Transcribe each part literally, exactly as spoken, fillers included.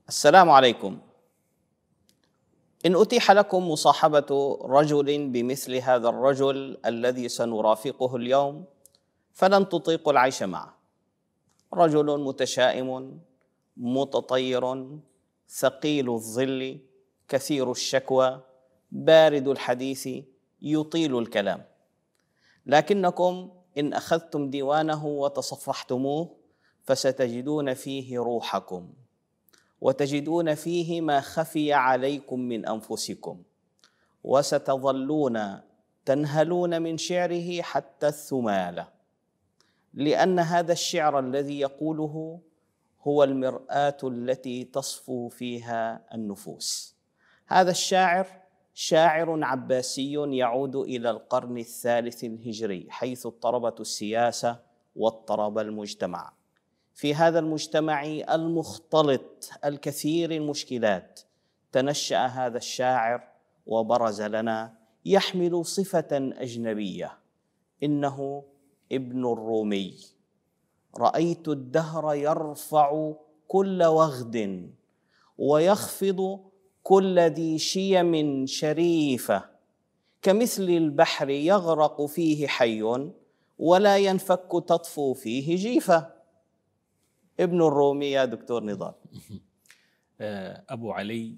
السلام عليكم. إن أتيح لكم مصاحبة رجل بمثل هذا الرجل الذي سنرافقه اليوم فلن تطيقوا العيش معه. رجل متشائم متطير ثقيل الظل كثير الشكوى بارد الحديث يطيل الكلام، لكنكم إن أخذتم ديوانه وتصفحتموه فستجدون فيه روحكم، وتجدون فيه ما خفي عليكم من أنفسكم، وستظلون تنهلون من شعره حتى الثمالة، لأن هذا الشعر الذي يقوله هو المرآة التي تصفو فيها النفوس. هذا الشاعر شاعر عباسي يعود إلى القرن الثالث الهجري، حيث اضطربت السياسة واضطرب المجتمع. في هذا المجتمع المختلط الكثير المشكلات تنشأ هذا الشاعر وبرز لنا يحمل صفة أجنبية، إنه ابن الرومي. رأيت الدهر يرفع كل وغد ويخفض كل ذي شيم شريفة، كمثل البحر يغرق فيه حي ولا ينفك تطفو فيه جيفة. ابن الرومي يا دكتور نضال. أبو علي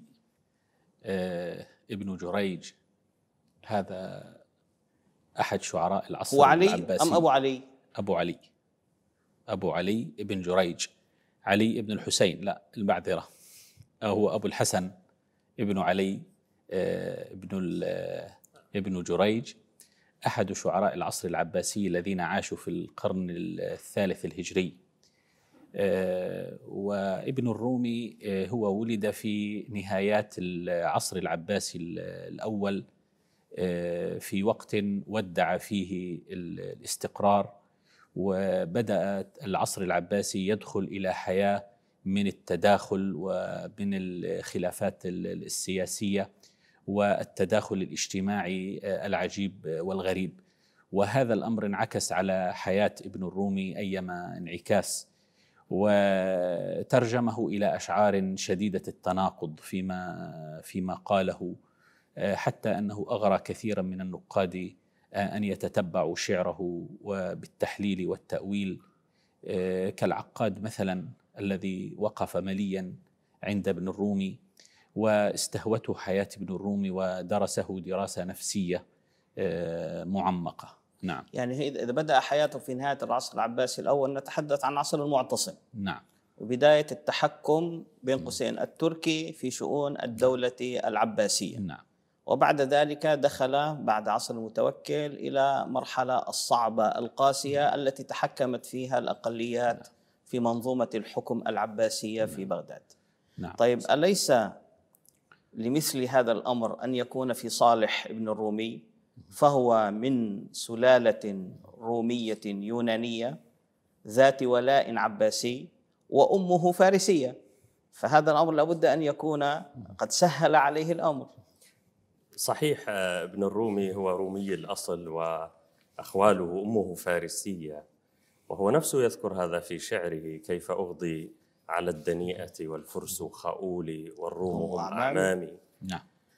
ابن جريج، هذا أحد شعراء العصر هو علي العباسي. أم أبو علي؟ أبو علي أبو علي ابن جريج. علي ابن الحسين، لا المعذرة، هو أبو الحسن ابن علي ابن ابن جريج، أحد شعراء العصر العباسي الذين عاشوا في القرن الثالث الهجري. وابن الرومي هو ولد في نهايات العصر العباسي الأول، في وقت ودع فيه الاستقرار، وبدأ العصر العباسي يدخل إلى حياة من التداخل ومن الخلافات السياسية والتداخل الاجتماعي العجيب والغريب. وهذا الأمر انعكس على حياة ابن الرومي أيما انعكاس، وترجمه إلى أشعار شديدة التناقض فيما فيما قاله، حتى أنه أغرى كثيرا من النقاد أن يتتبعوا شعره وبالتحليل والتأويل، كالعقاد مثلا الذي وقف مليا عند ابن الرومي واستهوته حياة ابن الرومي ودرسه دراسة نفسية معمقة. نعم. يعني إذا بدأ حياته في نهاية العصر العباسي الأول، نتحدث عن عصر المعتصم. نعم. وبداية التحكم بين قوسين التركي في شؤون الدولة العباسية. نعم. وبعد ذلك دخل بعد عصر المتوكل إلى مرحلة الصعبة القاسية التي تحكمت فيها الأقليات في منظومة الحكم العباسية في بغداد. نعم. طيب، أليس لمثل هذا الأمر أن يكون في صالح ابن الرومي؟ فهو من سلالة رومية يونانية ذات ولاء عباسي، وأمه فارسية، فهذا الأمر لابد أن يكون قد سهل عليه الأمر. صحيح، ابن الرومي هو رومي الأصل وأخواله أمه فارسية، وهو نفسه يذكر هذا في شعره: كيف أغضي على الدنيئة والفرس خؤولي والروم هم أعمامي. نعم.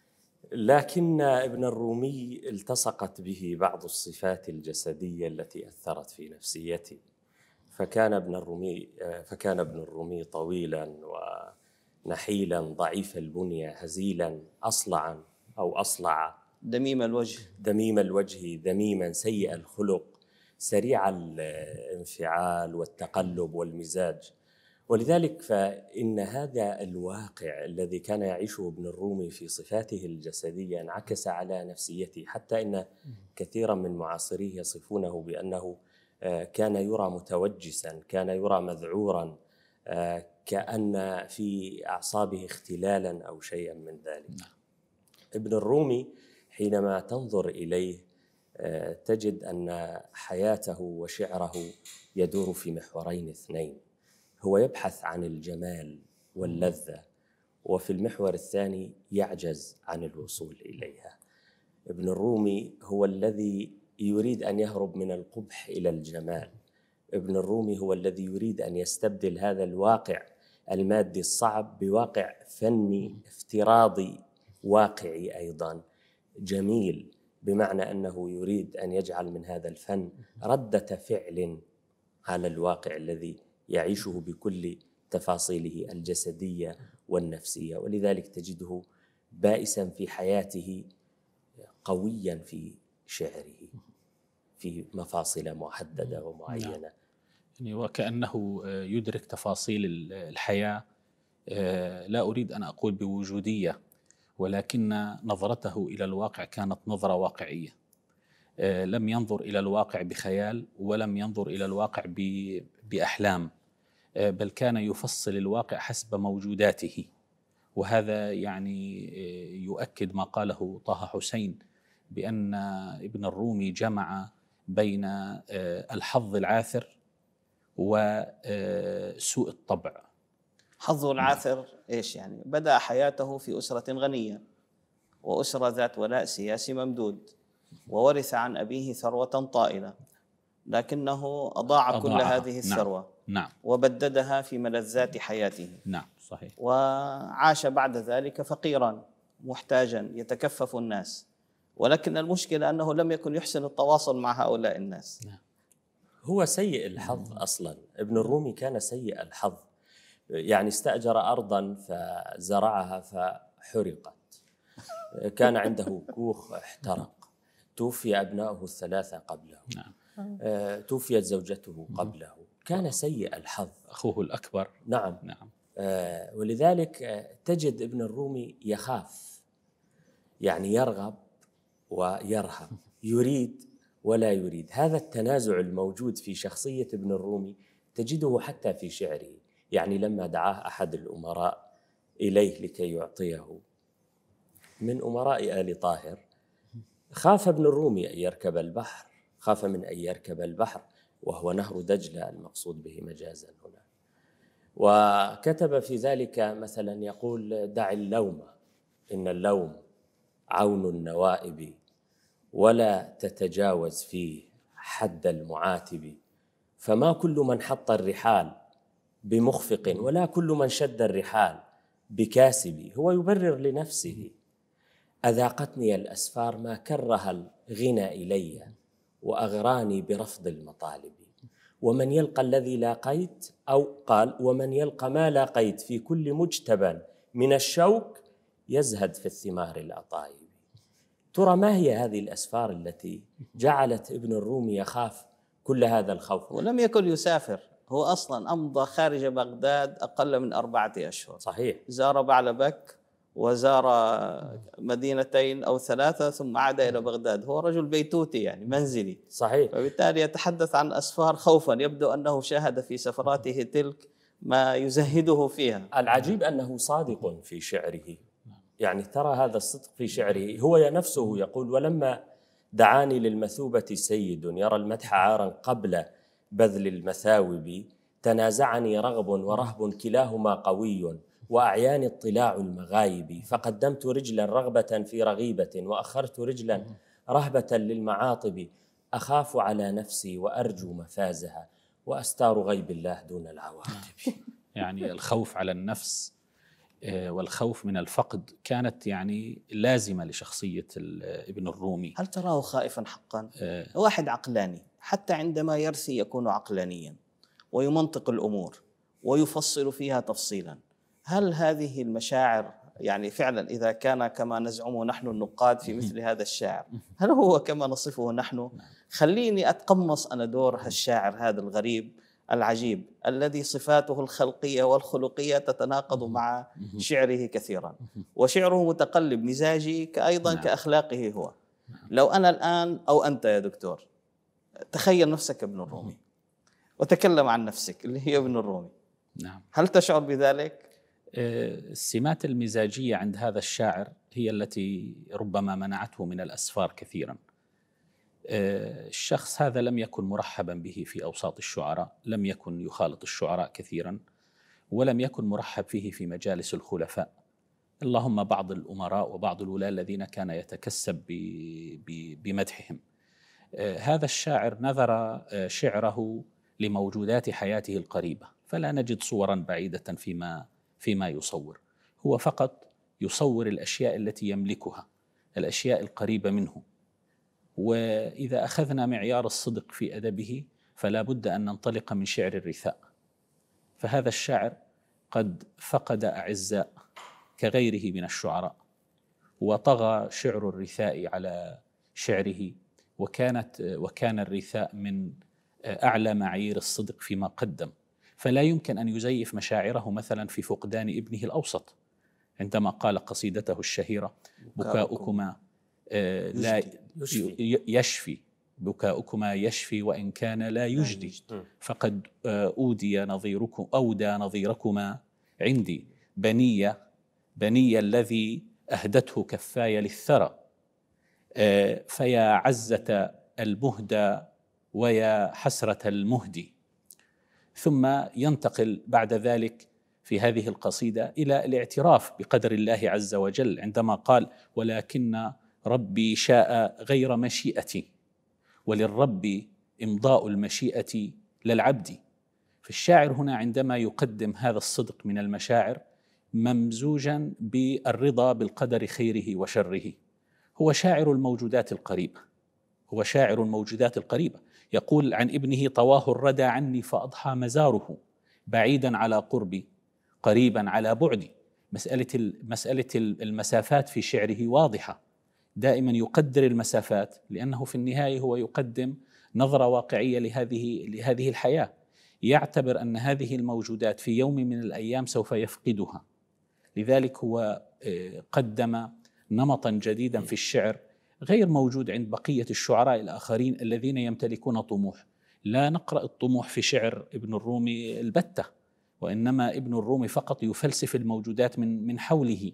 لكن ابن الرومي التصقت به بعض الصفات الجسدية التي أثرت في نفسيته، فكان ابن الرومي فكان ابن الرومي طويلا ونحيلا ضعيف البنية هزيلا أصلعا أو أصلع، دميم الوجه دميم الوجه ذميما سيء الخلق، سريع الانفعال والتقلب والمزاج. ولذلك فإن هذا الواقع الذي كان يعيشه ابن الرومي في صفاته الجسدية انعكس على نفسيته، حتى إن كثيرا من معاصريه يصفونه بأنه كان يرى متوجسا، كان يرى مذعورا، كأن في أعصابه اختلالا أو شيئا من ذلك. ابن الرومي حينما تنظر إليه تجد أن حياته وشعره يدور في محورين اثنين: هو يبحث عن الجمال واللذة، وفي المحور الثاني يعجز عن الوصول إليها. ابن الرومي هو الذي يريد أن يهرب من القبح إلى الجمال. ابن الرومي هو الذي يريد أن يستبدل هذا الواقع المادي الصعب بواقع فني افتراضي واقعي أيضا جميل، بمعنى أنه يريد أن يجعل من هذا الفن ردة فعل على الواقع الذي يعيشه بكل تفاصيله الجسدية والنفسية. ولذلك تجده بائسا في حياته، قويا في شعره في مفاصل محددة ومعينة. يعني وكأنه يدرك تفاصيل الحياة، لا أريد أن أقول بوجودية، ولكن نظرته إلى الواقع كانت نظرة واقعية. لم ينظر إلى الواقع بخيال، ولم ينظر إلى الواقع بأحلام، بل كان يفصل الواقع حسب موجوداته. وهذا يعني يؤكد ما قاله طه حسين بأن ابن الرومي جمع بين الحظ العاثر وسوء الطبع. حظه العاثر إيش يعني؟ بدأ حياته في أسرة غنية، وأسرة ذات ولاء سياسي ممدود، وورث عن أبيه ثروة طائلة، لكنه أضاع, أضاع كل هذه الثروة. نعم. وبددها في ملذات حياته. نعم صحيح. وعاش بعد ذلك فقيرا محتاجا يتكفف الناس، ولكن المشكلة أنه لم يكن يحسن التواصل مع هؤلاء الناس. نعم. هو سيء الحظ أصلا. ابن الرومي كان سيء الحظ، يعني استأجر أرضا فزرعها فحرقت، كان عنده كوخ احترق، توفي أبناؤه الثلاثة قبله. نعم. توفيت زوجته قبله، كان سيء الحظ. أخوه الأكبر. نعم. نعم. ولذلك تجد ابن الرومي يخاف، يعني يرغب ويرهب، يريد ولا يريد. هذا التنازع الموجود في شخصية ابن الرومي تجده حتى في شعره. يعني لما دعاه أحد الأمراء إليه لكي يعطيه من أمراء آل طاهر، خاف ابن الرومي أن يركب البحر، خاف من أن يركب البحر وهو نهر دجلة المقصود به مجازا هنا. وكتب في ذلك مثلا يقول: دع اللوم، إن اللوم عون النوائب، ولا تتجاوز فيه حد المعاتب، فما كل من حط الرحال بمخفق، ولا كل من شد الرحال بكاسب. هو يبرر لنفسه: أذاقتني الأسفار ما كره الغنى إلي، وأغراني برفض المطالب، ومن يلقى الذي لاقيت، أو قال: ومن يلقى ما لاقيت في كل مجتبى من الشوك يزهد في الثمار الأطايب. ترى ما هي هذه الأسفار التي جعلت ابن الرومي يخاف كل هذا الخوف؟ ولم يكن يسافر، هو أصلا أمضى خارج بغداد أقل من أربعة أشهر. صحيح. زار بعلبك وزار مدينتين أو ثلاثة ثم عاد إلى بغداد. هو رجل بيتوتي يعني منزلي. صحيح. فبالتالي يتحدث عن أسفار خوفا، يبدو أنه شاهد في سفراته تلك ما يزهده فيها. العجيب أنه صادق في شعره، يعني ترى هذا الصدق في شعره. هو نفسه يقول: ولما دعاني للمثوبة سيد يرى المدح عارا قبل بذل المثاوب، تنازعني رغب ورهب كلاهما قوي، وأعياني اطلاع المغايب، فقدمت رجلا رغبة في رغيبة، وأخرت رجلا رهبة للمعاطب، أخاف على نفسي وأرجو مفازها، وأستار غيب الله دون العواقب. يعني الخوف على النفس والخوف من الفقد كانت يعني لازمة لشخصية ابن الرومي. هل تراه خائفا حقا؟ أه واحد عقلاني، حتى عندما يرثي يكون عقلانيا ويمنطق الأمور ويفصل فيها تفصيلا. هل هذه المشاعر يعني فعلا إذا كان كما نزعمه نحن النقاد في مثل هذا الشاعر، هل هو كما نصفه نحن؟ خليني أتقمص أنا دور هالشاعر هذا الغريب العجيب الذي صفاته الخلقية والخلقية تتناقض مع شعره كثيرا، وشعره متقلب مزاجي أيضا كأخلاقه هو. لو أنا الآن أو أنت يا دكتور، تخيل نفسك ابن الرومي وتكلم عن نفسك اللي هي ابن الرومي، نعم، هل تشعر بذلك؟ السمات المزاجية عند هذا الشاعر هي التي ربما منعته من الأسفار كثيرا. الشخص هذا لم يكن مرحبا به في أوساط الشعراء، لم يكن يخالط الشعراء كثيرا، ولم يكن مرحب فيه في مجالس الخلفاء، اللهم بعض الأمراء وبعض الولاة الذين كان يتكسب بمدحهم. هذا الشاعر نذر شعره لموجودات حياته القريبة، فلا نجد صورا بعيدة فيما فيما يصور. هو فقط يصور الأشياء التي يملكها، الأشياء القريبة منه. وإذا أخذنا معيار الصدق في أدبه فلا بد أن ننطلق من شعر الرثاء. فهذا الشاعر قد فقد أعزاء كغيره من الشعراء، وطغى شعر الرثاء على شعره، وكانت وكان الرثاء من أعلى معايير الصدق فيما قدم. فلا يمكن أن يزيف مشاعره مثلا في فقدان ابنه الأوسط عندما قال قصيدته الشهيرة: بكاؤكما لا يشفي، بكاؤكما يشفي وإن كان لا يجدي، فقد أودي نظيركم أودى نظيركما عندي، بنية بني الذي أهدته كفاي للثرى، فيا عزة المهدى ويا حسرة المهدي. ثم ينتقل بعد ذلك في هذه القصيدة إلى الاعتراف بقدر الله عز وجل عندما قال: ولكن ربي شاء غير مشيئتي، وللرب إمضاء المشيئة للعبد. فالشاعر هنا عندما يقدم هذا الصدق من المشاعر ممزوجا بالرضا بالقدر خيره وشره، هو شاعر الموجودات القريبة، هو شاعر الموجودات القريبة. يقول عن ابنه: طواه الردى عني فأضحى مزاره، بعيدا على قربي قريبا على بعدي. مسألة مسألة المسافات في شعره واضحة، دائما يقدر المسافات، لأنه في النهاية هو يقدم نظرة واقعية لهذه لهذه الحياة. يعتبر أن هذه الموجودات في يوم من الأيام سوف يفقدها، لذلك هو قدم نمطا جديدا في الشعر غير موجود عند بقية الشعراء الآخرين الذين يمتلكون طموح. لا نقرأ الطموح في شعر ابن الرومي البتة، وإنما ابن الرومي فقط يفلسف الموجودات من من حوله،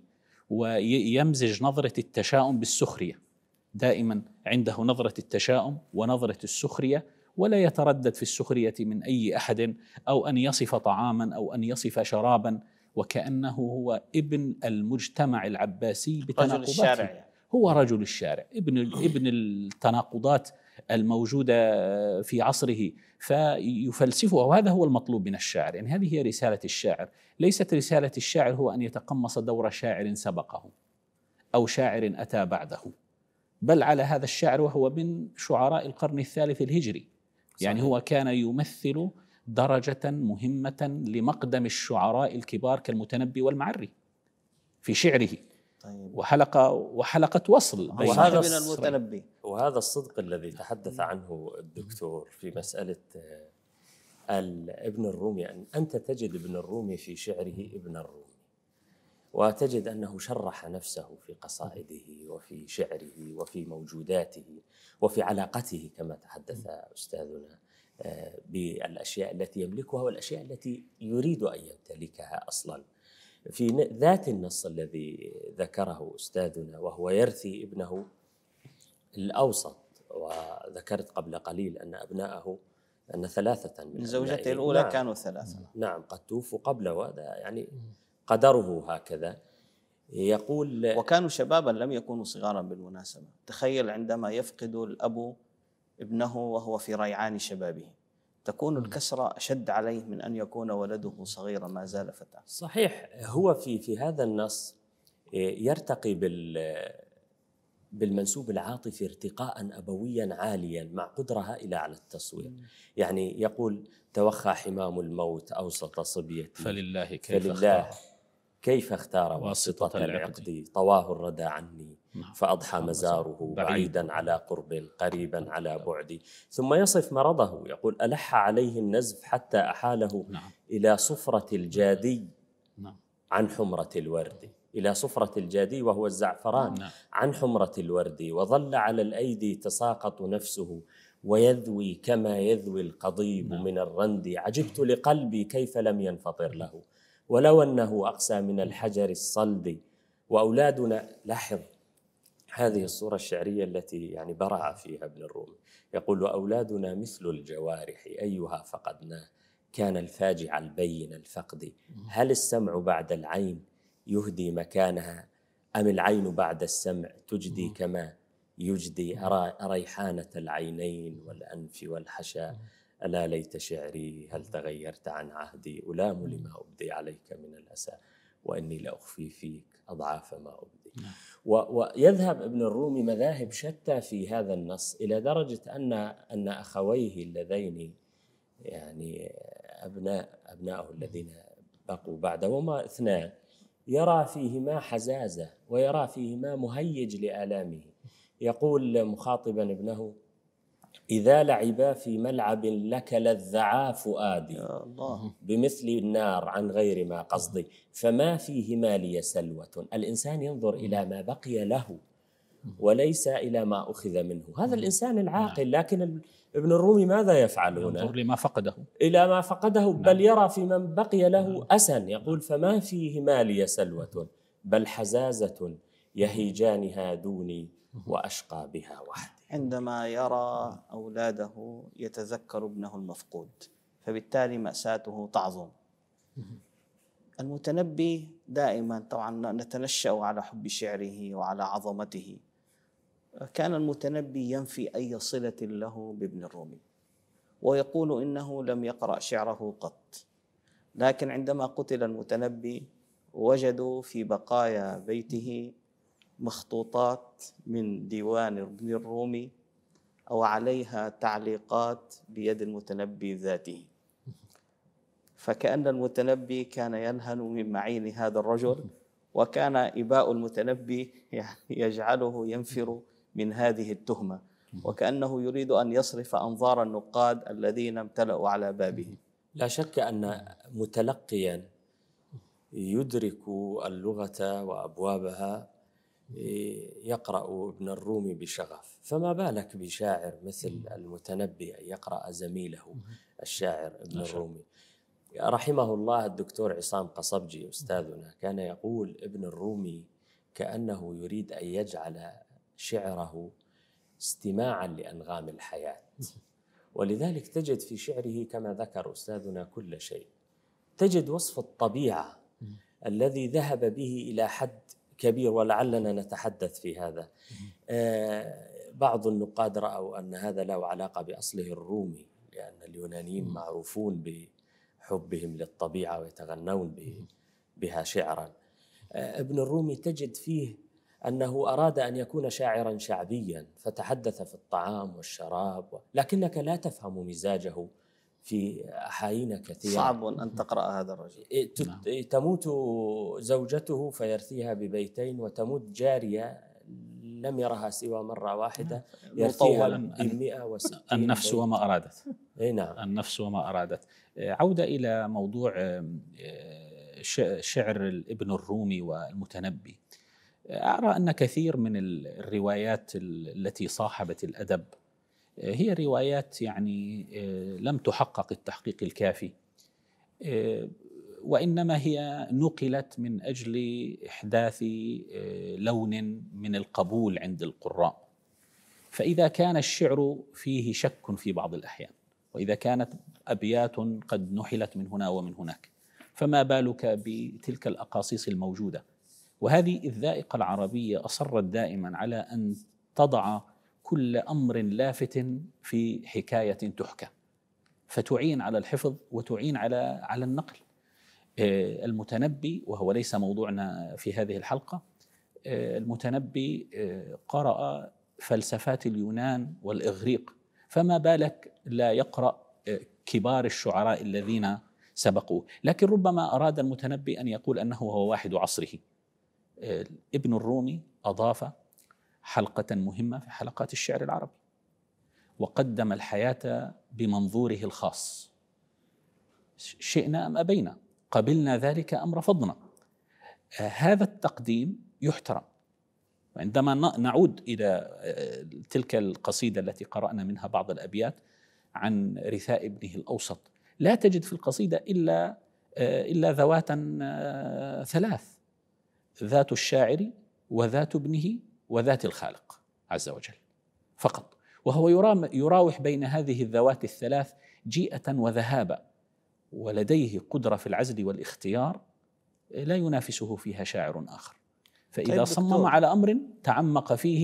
ويمزج نظرة التشاؤم بالسخرية. دائما عنده نظرة التشاؤم ونظرة السخرية، ولا يتردد في السخرية من أي أحد، أو أن يصف طعاما أو أن يصف شرابا، وكأنه هو ابن المجتمع العباسي بتناقضاته. هو رجل الشارع، ابن ابن التناقضات الموجودة في عصره، فيفلسفها. وهذا هو المطلوب من الشاعر. يعني هذه هي رسالة الشاعر. ليست رسالة الشاعر هو أن يتقمص دور شاعر سبقه أو شاعر أتى بعده، بل على هذا الشاعر وهو من شعراء القرن الثالث الهجري. يعني هو كان يمثل درجة مهمة لمقدم الشعراء الكبار كالمتنبي والمعري في شعره. طيب. وحلقة وحلقة وصل بين وهذا من المتنبي. وهذا الصدق الذي تحدث عنه الدكتور في مسألة ابن الرومي، أن أنت تجد ابن الرومي في شعره ابن الرومي، وتجد أنه شرح نفسه في قصائده وفي شعره وفي موجوداته وفي علاقته كما تحدث أستاذنا بالأشياء التي يملكها والأشياء التي يريد أن يمتلكها أصلا. في ذات النص الذي ذكره أستاذنا وهو يرثي ابنه الأوسط، وذكرت قبل قليل أن أبناءه أن ثلاثة من زوجته الأولى نعم كانوا ثلاثة نعم قد توفوا قبل، وهذا يعني قدره هكذا. يقول وكانوا شبابا لم يكونوا صغارا بالمناسبة. تخيل عندما يفقد الأب ابنه وهو في ريعان شبابه، تكون الكسرة أشد عليه من أن يكون ولده صغيرا ما زال فتى. صحيح. هو في في هذا النص يرتقي بال بالمنسوب العاطفي ارتقاء أبويا عاليا مع قدرة هائلة على التصوير. يعني يقول: توخى حمام الموت أوسط صبيتي، فلله كيف فلله اختار كيف اختار واسطة العقد، طواه الردى عني فأضحى مزاره، بعيدا على قرب قريبا على بعد. ثم يصف مرضه، يقول: ألح عليه النزف حتى أحاله نعم. إلى صفرة الجادي نعم. عن حمرة الورد، إلى صفرة الجادي وهو الزعفران نعم. عن حمرة الورد، وظل على الأيدي تساقط نفسه ويذوي كما يذوي القضيب نعم. من الرند، عجبت لقلبي كيف لم ينفطر له، ولو أنه أقسى من الحجر الصلد. وأولادنا، لاحظ هذه الصورة الشعرية التي يعني برع فيها ابن الرومي، يقول: وأولادنا مثل الجوارح أيها فقدناه، كان الفاجع البين الفقد، هل السمع بعد العين يهدي مكانها، أم العين بعد السمع تجدي كما يجدي، أرى ريحانة العينين والأنف والحشا ألا ليت شعري هل تغيرت عن عهدي، ألام لما أبدي عليك من الأسى، وإني لأخفي فيك أضعاف ما أبدي. ويذهب ابن الرومي مذاهب شتى في هذا النص، إلى درجة أن أن أخويه اللذين يعني أبناء أبنائه الذين بقوا بعده وما اثنان يرى فيهما حزازة ويرى فيهما مهيج لآلامه. يقول مخاطبا ابنه: إذا لعبا في ملعب لك لذعا فؤادي يا الله بمثل النار عن غير ما قصدي، فما فيهما لي سلوة. الإنسان ينظر إلى ما بقي له وليس إلى ما أخذ منه، هذا الإنسان العاقل. لكن ابن الرومي ماذا يفعل هنا؟ ينظر لما فقده، إلى ما فقده، بل يرى في من بقي له أسا. يقول: فما فيهما لي سلوة بل حزازة يهيجانها دوني وأشقى بها وحدي. عندما يرى أولاده يتذكر ابنه المفقود، فبالتالي مأساته تعظم. المتنبي دائما طبعا نتنشأ على حب شعره وعلى عظمته. كان المتنبي ينفي أي صلة له بابن الرومي ويقول إنه لم يقرأ شعره قط، لكن عندما قتل المتنبي وجدوا في بقايا بيته مخطوطات من ديوان ابن الرومي أو عليها تعليقات بيد المتنبي ذاته، فكأن المتنبي كان ينهل من معين هذا الرجل، وكان إباء المتنبي يجعله ينفر من هذه التهمة، وكأنه يريد أن يصرف أنظار النقاد الذين امتلأوا على بابه. لا شك أن متلقيا يدرك اللغة وأبوابها يقرأ ابن الرومي بشغف، فما بالك بشاعر مثل المتنبي أن يقرأ زميله الشاعر ابن الرومي. رحمه الله الدكتور عصام قصبجي أستاذنا كان يقول: ابن الرومي كأنه يريد أن يجعل شعره استماعا لأنغام الحياة، ولذلك تجد في شعره كما ذكر أستاذنا كل شيء. تجد وصف الطبيعة الذي ذهب به إلى حد كبير، ولعلنا نتحدث في هذا. آه بعض النقاد رأوا أن هذا له علاقة بأصله الرومي، لأن اليونانيين معروفون بحبهم للطبيعة ويتغنون بها شعرا. آه ابن الرومي تجد فيه أنه أراد أن يكون شاعرا شعبيا، فتحدث في الطعام والشراب، لكنك لا تفهم مزاجه في أحايين كثيرة. صعب أن تقرأ هذا الرجل. تموت زوجته فيرثيها ببيتين، وتموت جارية لم يرها سوى مرة واحدة يرثيها بمئة وستين. النفس وما أرادت. أي نعم، النفس وما أرادت. عودة إلى موضوع شعر ابن الرومي والمتنبي. أرى أن كثير من الروايات التي صاحبت الأدب هي روايات يعني لم تحقق التحقيق الكافي، وإنما هي نقلت من أجل إحداث لون من القبول عند القراء. فإذا كان الشعر فيه شك في بعض الأحيان، وإذا كانت أبيات قد نحلت من هنا ومن هناك، فما بالك بتلك الأقاصيص الموجودة. وهذه الذائقة العربية أصرت دائما على أن تضع كل أمر لافت في حكاية تحكى، فتعين على الحفظ وتعين على على النقل. المتنبي، وهو ليس موضوعنا في هذه الحلقة، المتنبي قرأ فلسفات اليونان والإغريق، فما بالك لا يقرأ كبار الشعراء الذين سبقوه. لكن ربما أراد المتنبي أن يقول أنه هو واحد عصره. ابن الرومي أضاف حلقة مهمة في حلقات الشعر العربي، وقدم الحياة بمنظوره الخاص، شئنا أم أبينا، قبلنا ذلك أم رفضنا. هذا التقديم يحترم. عندما نعود إلى تلك القصيدة التي قرأنا منها بعض الأبيات عن رثاء ابنه الأوسط، لا تجد في القصيدة إلا إلا ذواتا ثلاث: ذات الشاعر وذات ابنه وذات الخالق عز وجل فقط. وهو يراوح بين هذه الذوات الثلاث جيئة وذهابا، ولديه قدرة في العزل والاختيار لا ينافسه فيها شاعر آخر. فإذا طيب صمم على أمر تعمق فيه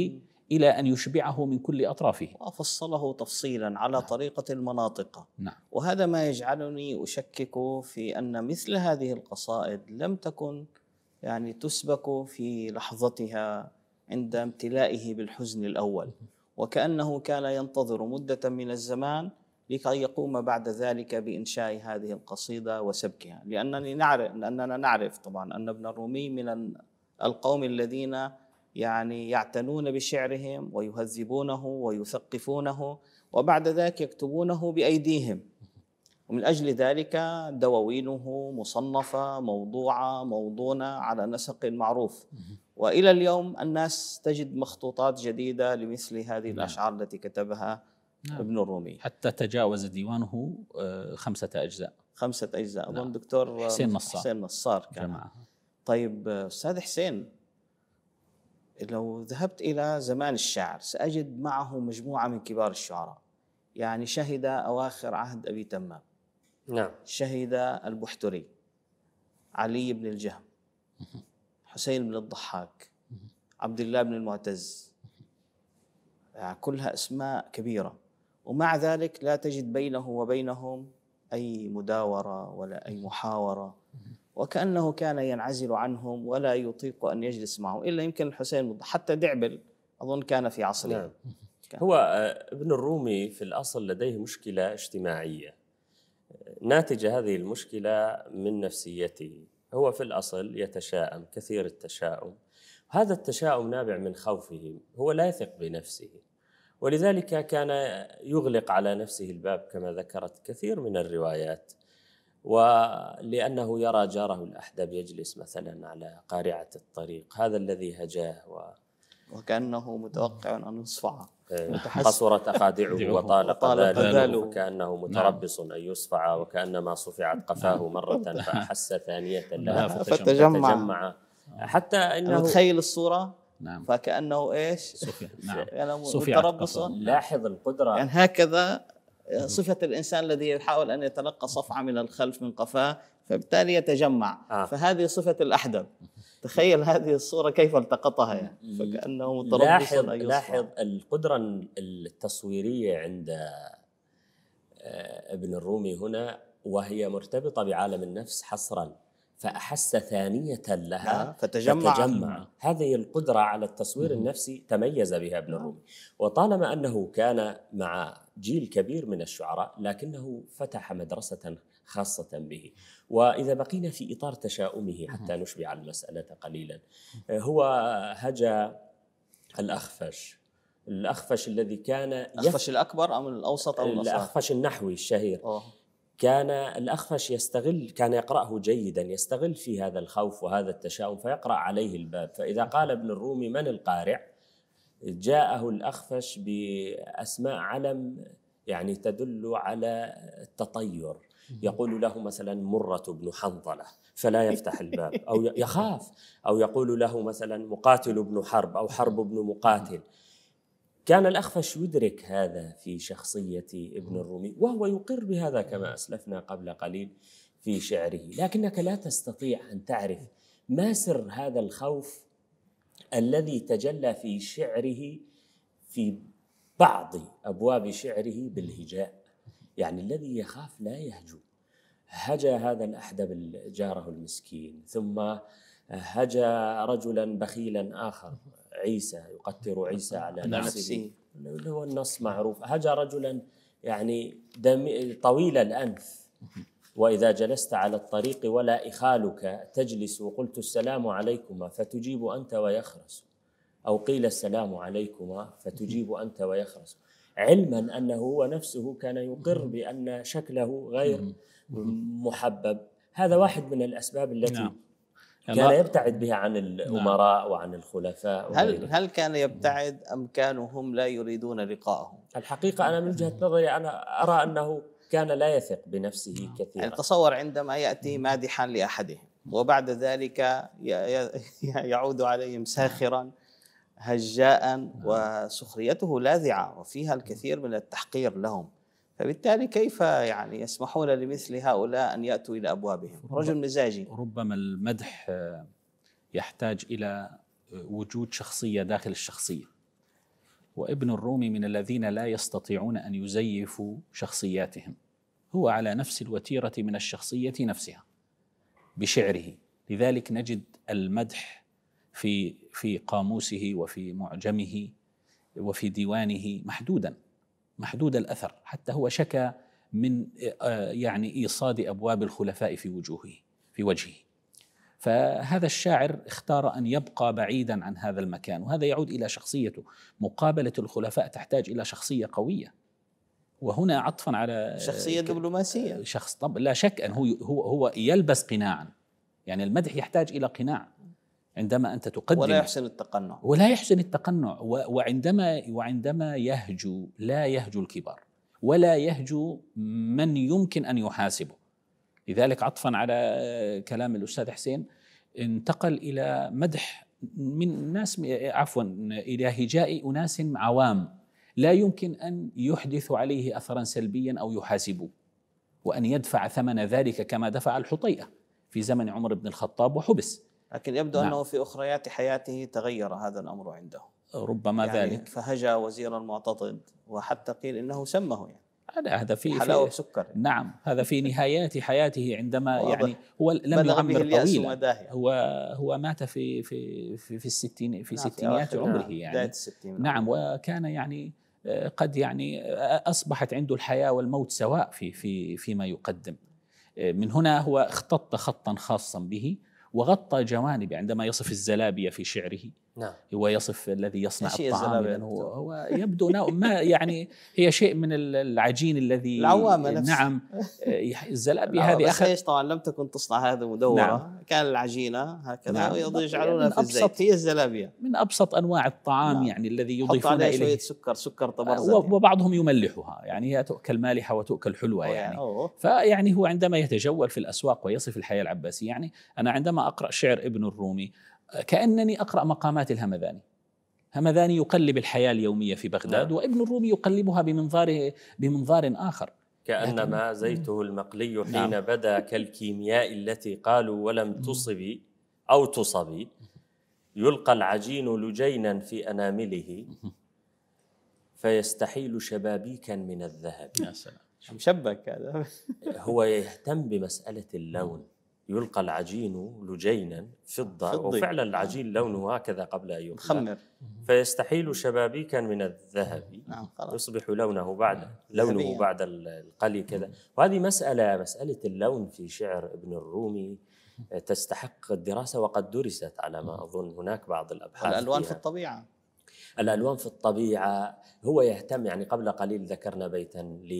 إلى أن يشبعه من كل أطرافه. وفصله تفصيلا على طريقة المناطق. نعم. وهذا ما يجعلني أشكك في أن مثل هذه القصائد لم تكن يعني تسبك في لحظتها عند امتلائه بالحزن الأول، وكأنه كان ينتظر مدة من الزمان لكي يقوم بعد ذلك بإنشاء هذه القصيدة وسبكها. لأنني نعرف لأننا نعرف طبعا أن ابن الرومي من القوم الذين يعني يعتنون بشعرهم ويهذبونه ويثقفونه، وبعد ذلك يكتبونه بأيديهم، ومن أجل ذلك دواوينه مصنفة موضوعة موضونة على نسق معروف. وإلى اليوم الناس تجد مخطوطات جديدة لمثل هذه الأشعار التي كتبها نعم. ابن الرومي، حتى تجاوز ديوانه خمسة أجزاء خمسة أجزاء نعم. أظن دكتور حسين نصار حسين نصار كان جماعة. طيب أستاذ حسين، لو ذهبت إلى زمان الشعر سأجد معه مجموعة من كبار الشعراء، يعني شهد أواخر عهد أبي تمام، نعم، شهد البحتري، علي بن الجهم، حسين بن الضحاك، عبد الله بن المعتز، يعني كلها أسماء كبيرة، ومع ذلك لا تجد بينه وبينهم أي مداورة ولا أي محاورة، وكأنه كان ينعزل عنهم ولا يطيق أن يجلس معهم إلا يمكن الحسين، حتى دعبل أظن كان في عصره. نعم. هو ابن الرومي في الأصل لديه مشكلة اجتماعية ناتجة هذه المشكلة من نفسيته. هو في الأصل يتشاءم كثير التشاؤم، هذا التشاؤم نابع من خوفه، هو لا يثق بنفسه، ولذلك كان يغلق على نفسه الباب كما ذكرت كثير من الروايات، ولأنه يرى جاره الأحدب يجلس مثلا على قارعة الطريق، هذا الذي هجاه و... وكأنه متوقع أن يصفع، قصرت أخادعه وطال قذاله، وكأنه متربص نعم. أن يصفع، وكأنما صفعت قفاه مرة فأحس ثانية لها فتجمع. فتجمع حتى إنه متخيل الصورة نعم. فكأنه إيش صفية. نعم. يعني متربص. لاحظ القدرة، يعني هكذا صفة الإنسان الذي يحاول أن يتلقى صفعة من الخلف من قفاه فبالتالي يتجمع. آه. فهذه صفة الأحدب. تخيل هذه الصورة كيف التقطها يعني. فكأنه متربص. لاحظ, لاحظ القدرة التصويرية عند ابن الرومي هنا، وهي مرتبطة بعالم النفس حصرا، فأحس ثانية لها فتجمع, فتجمع. هذه القدرة على التصوير النفسي تميز بها ابن الرومي، وطالما أنه كان مع جيل كبير من الشعراء لكنه فتح مدرسة خاصة به. وإذا بقينا في إطار تشاؤمه حتى نشبع المسألة قليلا، هو هجا الأخفش الأخفش الذي كان الأخفش الأكبر أم الأوسط أو الأصغر؟ الأخفش النحوي الشهير. أوه. كان الأخفش يستغل، كان يقرأه جيدا، يستغل في هذا الخوف وهذا التشاؤم فيقرأ عليه الباب. فإذا قال ابن الرومي من القارئ جاءه الأخفش بأسماء علم يعني تدل على التطير، يقول له مثلا مرة بن حنظلة فلا يفتح الباب أو يخاف، أو يقول له مثلا مقاتل بن حرب أو حرب بن مقاتل. كان الأخفش يدرك هذا في شخصية ابن الرومي، وهو يقر بهذا كما أسلفنا قبل قليل في شعره، لكنك لا تستطيع أن تعرف ما سر هذا الخوف الذي تجلى في شعره، في بعض أبواب شعره بالهجاء، يعني الذي يخاف لا يهجو. هجا هذا الأحدب جاره المسكين، ثم هجا رجلا بخيلا آخر عيسى يقتر عيسى على نفسه، اللي هو النص معروف. هجا رجلا يعني طويل الأنف، وإذا جلست على الطريق ولا إخالك تجلس وقلت السلام عليكما فتجيب أنت ويخرس، أو قيل السلام عليكما فتجيب أنت ويخرس، علما أنه هو نفسه كان يقر بأن شكله غير محبب. هذا واحد من الأسباب التي نعم. كان يبتعد بها عن الأمراء نعم. وعن الخلفاء. هل هل كان يبتعد أم كانوا هم لا يريدون لقاءه؟ الحقيقة أنا من وجهة نظري أنا أرى أنه كان لا يثق بنفسه كثيرا. يعني تصور عندما يأتي مادحا لأحدهم وبعد ذلك يعود عليهم ساخرا هجاء وسخريته لاذعة وفيها الكثير من التحقير لهم، فبالتالي كيف يعني يسمحون لمثل هؤلاء أن يأتوا إلى أبوابهم؟ رجل مزاجي. ربما المدح يحتاج إلى وجود شخصية داخل الشخصية، وابن الرومي من الذين لا يستطيعون أن يزيفوا شخصياتهم، هو على نفس الوتيرة من الشخصية نفسها بشعره. لذلك نجد المدح في في قاموسه وفي معجمه وفي ديوانه محدودا محدود الأثر، حتى هو شكى من يعني إيصاد أبواب الخلفاء في وجوهه في وجهه. فهذا الشاعر اختار أن يبقى بعيدا عن هذا المكان، وهذا يعود إلى شخصيته. مقابلة الخلفاء تحتاج إلى شخصية قوية، وهنا عطفا على شخصية دبلوماسية. شخص طب لا شك أن هو هو هو يلبس قناعا، يعني المدح يحتاج إلى قناع عندما أنت تقدم، ولا يحسن التقنع ولا يحسن التقنع وعندما وعندما يهجو لا يهجو الكبار ولا يهجو من يمكن أن يحاسبه. لذلك عطفا على كلام الأستاذ حسين انتقل إلى مدح من ناس عفوا إلى هجاء أناس عوام لا يمكن أن يحدثوا عليه أثرا سلبيا أو يحاسبوه، وأن يدفع ثمن ذلك كما دفع الحطيئة في زمن عمر بن الخطاب وحبس. لكن يبدو نعم. أنه في أخريات حياته تغير هذا الأمر عنده، ربما يعني ذلك، فهجا وزير المعتضد، وحتى قيل إنه سمه يعني هذا في حلاوة في سكر. نعم، هذا في نهايات حياته عندما واضح. يعني هو لم بلغ به يعمر اليأس طويلا، ومداهيه. هو هو مات في في في, في الستين في نعم، ستينيات أواخر عمره بداية يعني. الستين. نعم، وكان يعني قد يعني أصبحت عنده الحياة والموت سواء في في فيما يقدم. من هنا هو اختط خطا خاصا به وغطى جوانب. عندما يصف الزلابية في شعره، نعم، هو يصف الذي يصنع إيش هي الطعام، الزلابية؟ هو, هو يبدو نوع ما يعني هي شيء من العجين الذي العوامة نفسها. نعم، الزلابية لا، هذه بس أخذ ايش طبعا لم تكن تصنع هذه مدورة. نعم. كان العجينة هكذا نعم. ويجعلونها من في الزيت، أبسط- هي الزلابية. من أبسط أنواع الطعام، نعم. يعني الذي حط يضيفون عليها إليه شوية سكر سكر تبرزت. وبعضهم يملحها، يعني هي تؤكل مالحة وتؤكل حلوة يعني. أوه. فيعني هو عندما يتجول في الأسواق ويصف الحياة العباسية، يعني أنا عندما أقرأ شعر ابن الرومي كأنني أقرأ مقامات الهمذاني. همذاني يقلب الحياة اليومية في بغداد، نعم. وابن الرومي يقلبها بمنظار بمنظار آخر. كأنما زيته المقلي حين نعم. بدا كالكيمياء التي قالوا ولم تصبي أو تصبي، يلقى العجين لجينا في أنامله فيستحيل شبابيكا من الذهب. يا سلام، مشبك هذا. هو يهتم بمسألة اللون. يلقى العجين لجينا فضة، فضي. وفعلا العجين لونه هكذا قبل أن يقلى، مخمر. فيستحيل شبابيكا من الذهب، نعم خلاص. يصبح لونه بعد لونه ذهبياً. بعد القلي كذا. وهذه مسألة مسألة اللون في شعر ابن الرومي تستحق الدراسة، وقد درست على ما أظن. هناك بعض الأبحاث الألوان فيها. في الطبيعة. الألوان في الطبيعة هو يهتم، يعني قبل قليل ذكرنا بيتا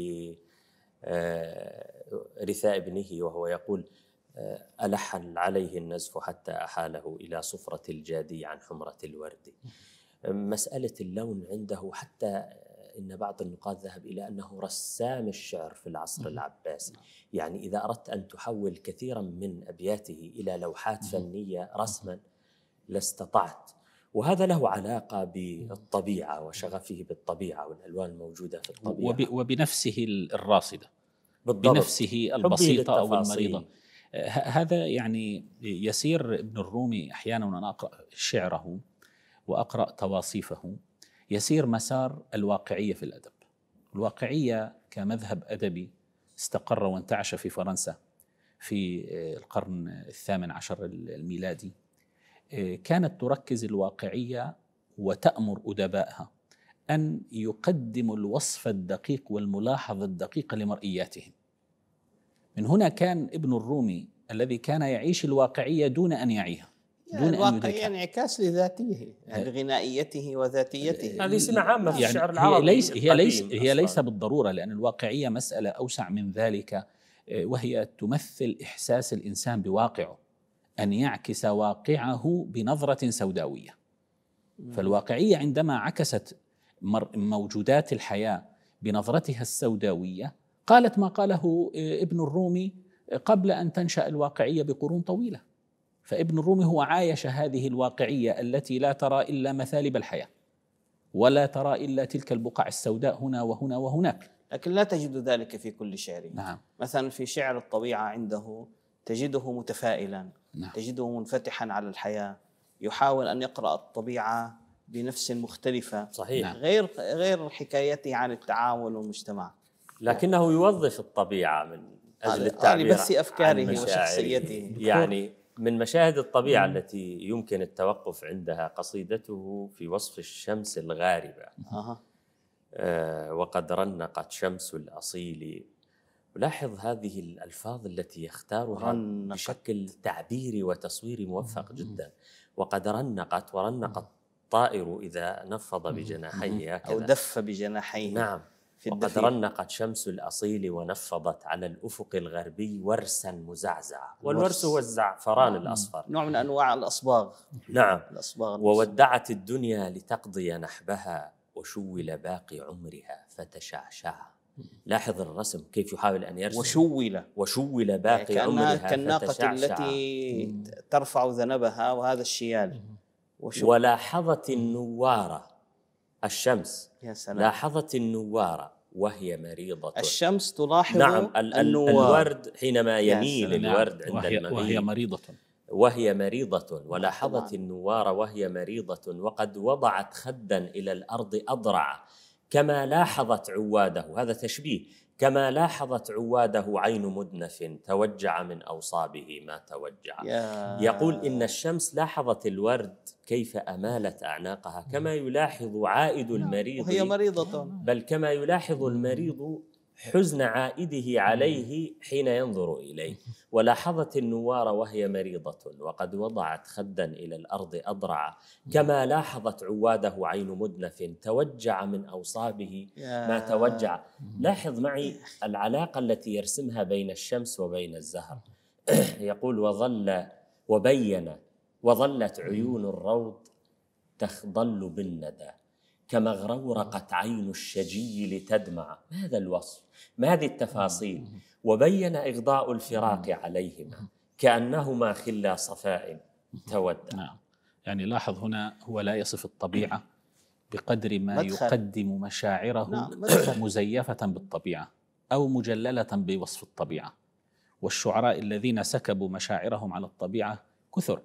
لرثاء ابنه وهو يقول: ألح عليه النزف حتى أحاله إلى صفرة الجادي عن حمرة الورد. مسألة اللون عنده، حتى إن بعض النقاد ذهب إلى أنه رسام الشعر في العصر العباسي. يعني إذا أردت أن تحول كثيرا من أبياته إلى لوحات فنية رسما لاستطعت. وهذا له علاقة بالطبيعة وشغفه بالطبيعة والألوان الموجودة في الطبيعة، وب وبنفسه الراصدة، بالضبط. بنفسه البسيطة أو المريضة. هذا يعني يسير ابن الرومي أحيانا وأنا أقرأ شعره وأقرأ تواصيفه، يسير مسار الواقعية في الأدب. الواقعية كمذهب أدبي استقر وانتعش في فرنسا في القرن الثامن عشر الميلادي. كانت تركز الواقعية وتأمر أدبائها أن يقدموا الوصف الدقيق والملاحظة الدقيقة لمرئياتهم. من هنا كان ابن الرومي الذي كان يعيش الواقعية دون أن يعيها، دون الواقعية انعكاس لذاته، يعني غنائيته وذاتيته. هذه سمة عامة في يعني الشعر هي العربي. ليس هي ليس القديم هي أصلاً. ليس بالضرورة، لأن الواقعية مسألة أوسع من ذلك، وهي تمثل إحساس الإنسان بواقعه، أن يعكس واقعه بنظرة سوداوية. فالواقعية عندما عكست موجودات الحياة بنظرتها السوداوية قالت ما قاله ابن الرومي قبل أن تنشأ الواقعية بقرون طويلة. فابن الرومي هو عايش هذه الواقعية التي لا ترى إلا مثالب الحياة ولا ترى إلا تلك البقع السوداء هنا وهنا وهناك. لكن لا تجد ذلك في كل شعر. نعم. مثلا في شعر الطبيعة عنده تجده متفائلا. نعم. تجده منفتحا على الحياة، يحاول أن يقرأ الطبيعة بنفس مختلفة. صحيح. غير غير حكايته عن التعامل والمجتمع، لكنه يوظف الطبيعة من أجل آه، التعبير لبث أفكاره عن مشاعره. وشخصيته. يعني من مشاهد الطبيعة التي يمكن التوقف عندها قصيدته في وصف الشمس الغاربة. أها. آه وقد رنقت شمس الأصيل. لاحظ هذه الألفاظ التي يختارها رنقت. بشكل تعبيري وتصويري موفق جدا. وقد رنقت، ورنق الطائر إذا نفض بجناحيه هكذا أو دف بجناحيه. نعم. في وقد الدفيق. رنقت شمس الأصيل ونفضت على الأفق الغربي ورسا مزعزعة. والورس هو الزعفران نعم. الأصفر، نوع من أنواع الأصباغ. نعم. الأصباغ. وودعت الدنيا لتقضي نحبها وشول باقي عمرها فتشعشع. لاحظ الرسم كيف يحاول أن يرسم. وشول وشول باقي عمرها كالناقة فتشعشع. التي ترفع ذنبها وهذا الشيال. وشول. ولاحظت النوارة الشمس. يا سلام. لاحظت النوارة وهي مريضة. الشمس تلاحظ نعم. ال- النوار. الورد حينما يميل الورد عند وهي, المميل وهي مريضة وهي مريضة. ولاحظت طبعاً. النوار وهي مريضة وقد وضعت خدا إلى الأرض أضرع كما لاحظت عواده. هذا تشبيه. كما لاحظت عواده عين مدنف توجع من أوصابه ما توجع. يا يقول إن الشمس لاحظت الورد كيف أمالت أعناقها كما يلاحظ عائد المريض، وهي مريضة. بل كما يلاحظ المريض حزن عائده عليه حين ينظر إليه. ولاحظت النوار وهي مريضة وقد وضعت خدا إلى الأرض أضرع كما لاحظت عواده عين مدنف توجع من أوصابه ما توجع. لاحظ معي العلاقة التي يرسمها بين الشمس وبين الزهر. يقول وظل وبين وظلت عيون الروض تخضل بالندى كما اغرورقت عين الشجي لتدمع. ما هذا الوصف؟ ما هذه التفاصيل؟ وبين إغضاء الفراق عليهما كأنهما خلا صفاء تودع. نعم. يعني لاحظ هنا هو لا يصف الطبيعة بقدر ما مدخل. يقدم مشاعره نعم. مزيفة بالطبيعة أو مجللة بوصف الطبيعة. والشعراء الذين سكبوا مشاعرهم على الطبيعة كثر،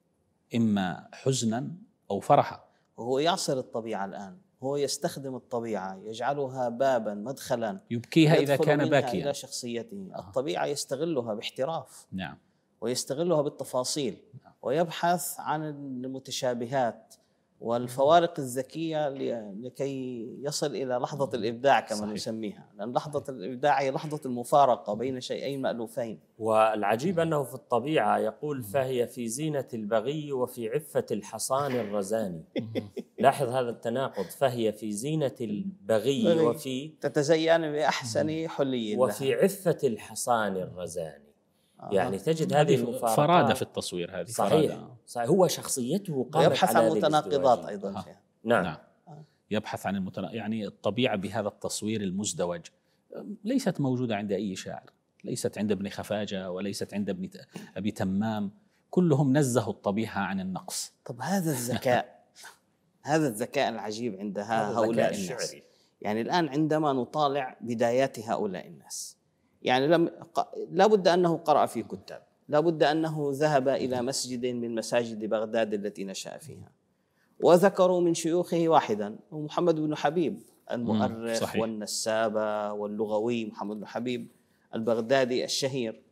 إما حزنا أو فرحا. وهو يعصر الطبيعة الآن، هو يستخدم الطبيعة يجعلها بابا مدخلا يبكيها إذا يدخل كان منها باكيا. إلى شخصيته. الطبيعة يستغلها باحتراف، نعم. ويستغلها بالتفاصيل، ويبحث عن المتشابهات والفوارق الذكية ل- لكي يصل إلى لحظة الإبداع كما صحيح. نسميها، لأن لحظة الإبداع هي لحظة المفارقة بين شيئين مألوفين. والعجيب أنه في الطبيعة يقول فهي في زينة البغي وفي عفة الحصان الرزاني. لاحظ هذا التناقض. فهي في زينة البغي بغي. وفي تتزين بأحسن حلي لها. وفي عفة الحصان الرزاني. يعني تجد هذه هذه المفارقات. فرادة في التصوير. هذه صحيح. فرادة. صحيح. هو شخصيته قامت ويبحث على عن هذه متناقضات الازدواجية. أيضا آه. فيها. نعم. نعم. يبحث عن المتنا... يعني الطبيعة بهذا التصوير المزدوج ليست موجودة عند أي شاعر، ليست عند ابن خفاجة وليست عند ابن أبي تمام. كلهم نزهوا الطبيعة عن النقص. طب هذا الذكاء هذا الذكاء العجيب عند هؤلاء الناس. الشعري. يعني الآن عندما نطالع بدايات هؤلاء الناس، يعني لم لا بد أنه قرأ في كتاب، لا بد أنه ذهب إلى مسجد من مساجد بغداد التي نشأ فيها، وذكروا من شيوخه واحدا هو محمد بن حبيب المؤرخ صحيح. والنسابة واللغوي، محمد بن حبيب البغدادي الشهير،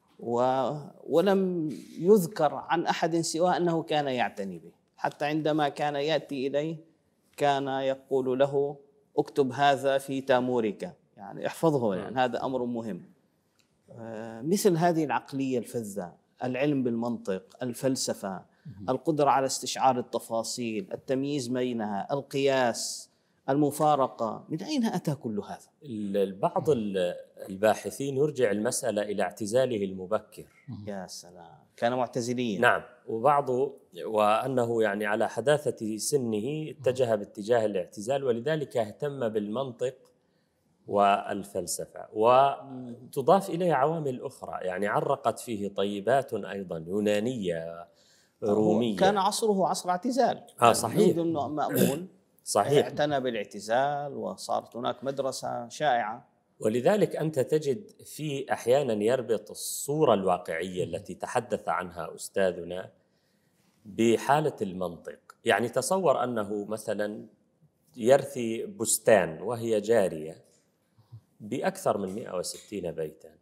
و ولم يذكر عن أحد سوى أنه كان يعتني به. حتى عندما كان يأتي إليه كان يقول له اكتب هذا في تامورك، يعني احفظه، يعني هذا أمر مهم. مثل هذه العقلية الفذة، العلم بالمنطق، الفلسفة، القدرة على استشعار التفاصيل، التمييز بينها، القياس، المفارقة، من أين أتى كل هذا؟ البعض الباحثين يرجع المسألة إلى اعتزاله المبكر. يا سلام، كان معتزليا. نعم. وبعض وأنه يعني على حداثة سنه اتجه باتجاه الاعتزال، ولذلك اهتم بالمنطق والفلسفة، وتضاف إليه عوامل أخرى. يعني عرقت فيه طيبات أيضا يونانية رومية. كان عصره عصر اعتزال. آه صحيح. مأمون صحيح. اعتنى بالاعتزال، وصارت هناك مدرسة شائعة. ولذلك أنت تجد في أحيانا يربط الصورة الواقعية التي تحدث عنها أستاذنا بحالة المنطق. يعني تصور أنه مثلا يرثي بستان وهي جارية بأكثر من مئة وستين بيتا.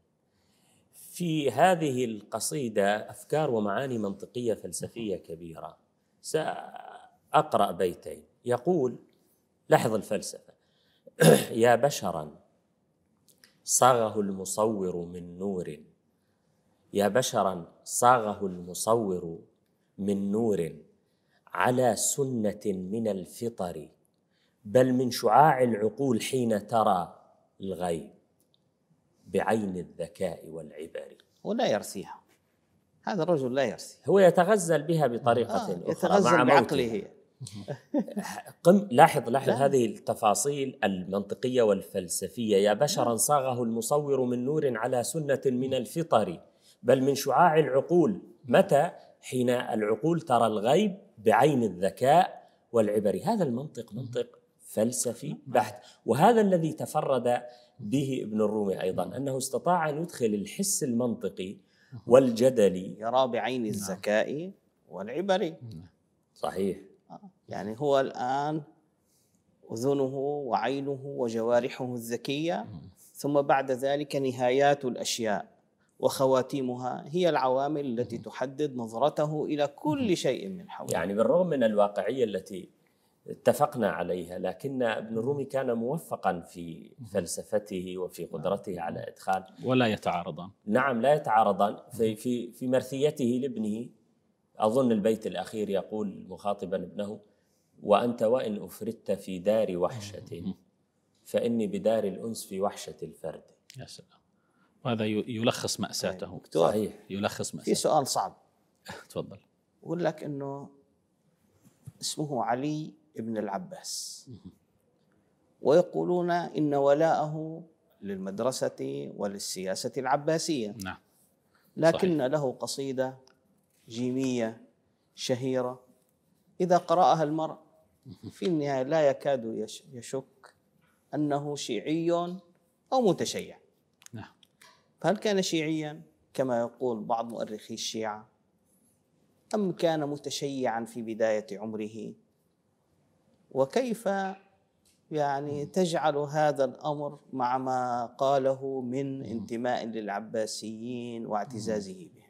في هذه القصيدة أفكار ومعاني منطقية فلسفية كبيرة. سأقرأ بيتين. يقول، لاحظ الفلسفة: يا بشرا صاغه المصور من نور، يا بشرا صاغه المصور من نور، على سنة من الفطر، بل من شعاع العقول حين ترى الغيب بعين الذكاء والعبر. ولا يرثيها، هذا الرجل لا يرثي، هو يتغزل بها بطريقة آه أخرى يتغزل مع بعقله. قم لاحظ لاحظ لا. هذه التفاصيل المنطقية والفلسفية. يا بشرا صاغه المصور من نور على سنة من الفطر، بل من شعاع العقول. متى؟ حين العقول ترى الغيب بعين الذكاء والعبر. هذا المنطق منطق فلسفي بحت، وهذا الذي تفرد به ابن الرومي أيضا، أنه استطاع أن يدخل الحس المنطقي والجدلي، يرى بعين الذكاء والعبر. صحيح. يعني هو الآن أذنه وعينه وجوارحه الذكية، ثم بعد ذلك نهايات الأشياء وخواتيمها هي العوامل التي تحدد نظرته إلى كل شيء من حوله. يعني بالرغم من الواقعية التي اتفقنا عليها، لكن ابن الرومي كان موفقا في فلسفته وفي قدرته على إدخال، ولا يتعارضان. نعم لا يتعارضان. في في في مرثيته لابنه، أظن البيت الأخير، يقول مخاطبا ابنه: وأنت وإن أفردت في دار وحشة فإني بدار الأنس في وحشة الفرد. يا سلام، وهذا يلخص مأساته. صحيح، يلخص مأساته. في سؤال صعب، تفضل. يقول لك إنه اسمه علي بن العباس، ويقولون إن ولاءه للمدرسة وللسياسة العباسية. نعم. لكن صحيح. له قصيدة جيمية شهيرة إذا قرأها المرء في النهاية لا يكاد يشك أنه شيعي أو متشيع. نعم. فهل كان شيعيا كما يقول بعض مؤرخي الشيعة، أم كان متشيعا في بداية عمره؟ وكيف يعني تجعل هذا الأمر مع ما قاله من انتماء للعباسيين واعتزازه بهم؟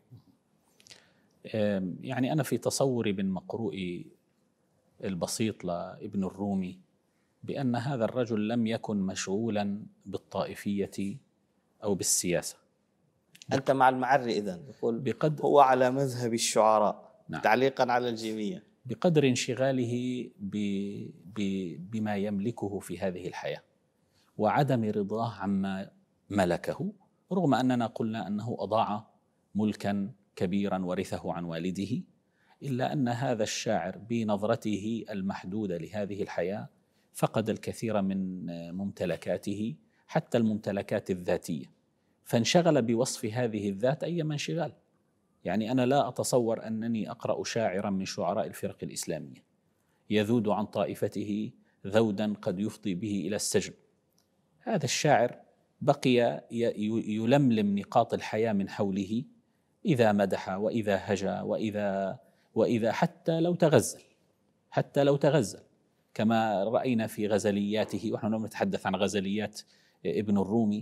يعني أنا في تصوري من مقروئي البسيط لابن الرومي بأن هذا الرجل لم يكن مشغولا بالطائفية أو بالسياسة. أنت مع المعري إذن، يقول بقدر هو على مذهب الشعراء. نعم. تعليقا على الجيمية، بقدر انشغاله ب... ب... بما يملكه في هذه الحياة وعدم رضاه عما ملكه، رغم أننا قلنا أنه أضاع ملكا كبيرا ورثه عن والده، إلا أن هذا الشاعر بنظرته المحدودة لهذه الحياة فقد الكثير من ممتلكاته، حتى الممتلكات الذاتية، فانشغل بوصف هذه الذات أيما انشغال. يعني أنا لا أتصور أنني أقرأ شاعرا من شعراء الفرق الإسلامية يذود عن طائفته ذودا قد يفضي به إلى السجن. هذا الشاعر بقي يلملم نقاط الحياة من حوله، إذا مدح وإذا هجا وإذا وإذا حتى لو تغزل حتى لو تغزل كما رأينا في غزلياته، ونحن نتحدث عن غزليات ابن الرومي،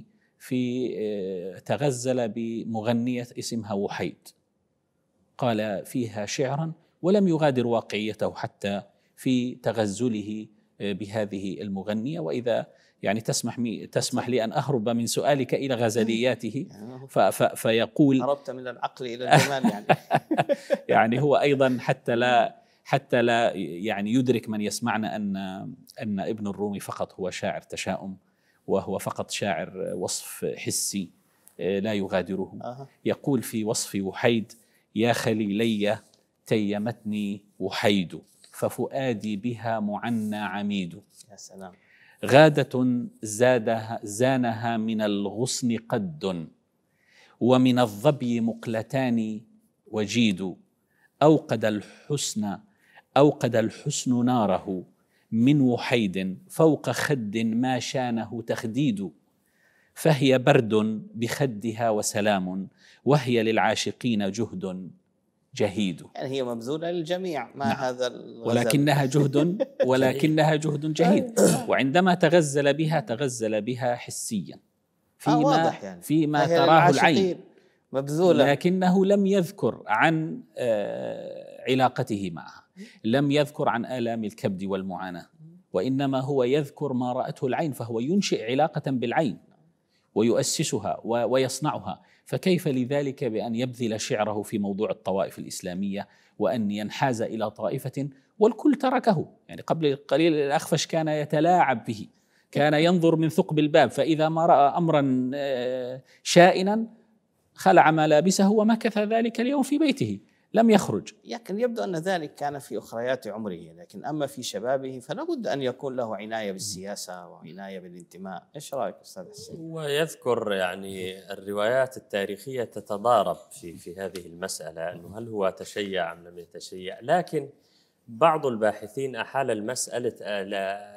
في تغزل بمغنية اسمها وحيد، قال فيها شعرا ولم يغادر واقعيته حتى في تغزله بهذه المغنية. وإذا يعني تسمح تسمح لي أن أهرب من سؤالك إلى غزلياته، فيقول هربت من العقل إلى الجمال يعني يعني هو أيضا حتى لا حتى لا يعني يدرك من يسمعنا أن أن ابن الرومي فقط هو شاعر تشاؤم، وهو فقط شاعر وصف حسي لا يغادره. أه. يقول في وصف وحيد: يا خليلي تيمتني وحيد ففؤادي بها معنى عميد. يا سلام. غادة زادها زانها من الغصن قد، ومن الظبي مقلتان وجيد. أوقد الحسن أوقد الحسن ناره من وحيد فوق خد ما شانه تخديد. فهي برد بخدها وسلام، وهي للعاشقين جهد جهيد. يعني هي مبذولة للجميع ما نعم. هذا الغزل. ولكنها جهد ولكنها جهد جهيد. وعندما تغزل بها تغزل بها حسيا آه فيما واضح يعني. فيما تراه العين، مبذولة، لكنه لم يذكر عن علاقته معها، لم يذكر عن آلام الكبد والمعاناة، وإنما هو يذكر ما رأته العين، فهو ينشئ علاقة بالعين ويؤسسها ويصنعها. فكيف لذلك بأن يبذل شعره في موضوع الطوائف الإسلامية وأن ينحاز إلى طائفة والكل تركه؟ يعني قبل قليل الأخفش كان يتلاعب به، كان ينظر من ثقب الباب، فإذا ما رأى أمرا شائنا خلع ملابسه ومكث ذلك اليوم في بيته لم يخرج. لكن يبدو أن ذلك كان في أخريات عمره، لكن أما في شبابه فلا بد أن يكون له عناية بالسياسة وعناية بالانتماء. إيش رأيك أستاذ حسين؟ ويذكر يعني الروايات التاريخية تتضارب في في هذه المسألة، أنه هل هو تشيع أم لم يتشيع، لكن بعض الباحثين أحال المسألة إلى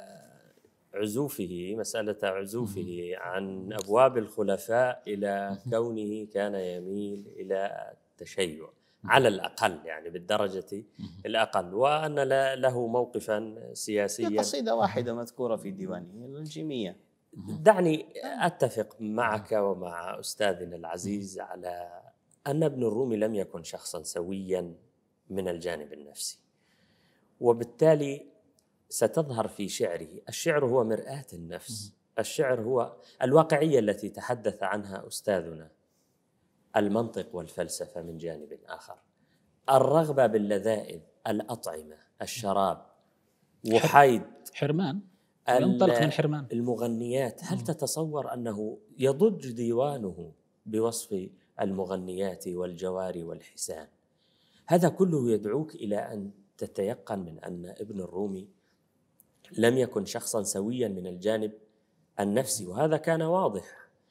عزوفه مسألة عزوفه عن أبواب الخلفاء إلى كونه كان يميل إلى التشيع على الأقل، يعني بالدرجة الأقل، وأن له موقفا سياسيا. في قصيدة واحدة مذكورة في ديوانه الجيمية. دعني أتفق معك ومع أستاذنا العزيز على أن ابن الرومي لم يكن شخصا سويا من الجانب النفسي، وبالتالي ستظهر في شعره. الشعر هو مرآة النفس، الشعر هو الواقعية التي تحدث عنها أستاذنا، المنطق والفلسفة من جانب آخر، الرغبة باللذائذ، الأطعمة، الشراب، وحيد حرمان، ينطلق من حرمان، المغنيات. هل تتصور أنه يضج ديوانه بوصف المغنيات والجواري والحسان؟ هذا كله يدعوك إلى أن تتيقن من أن ابن الرومي لم يكن شخصا سويا من الجانب النفسي، وهذا كان واضح.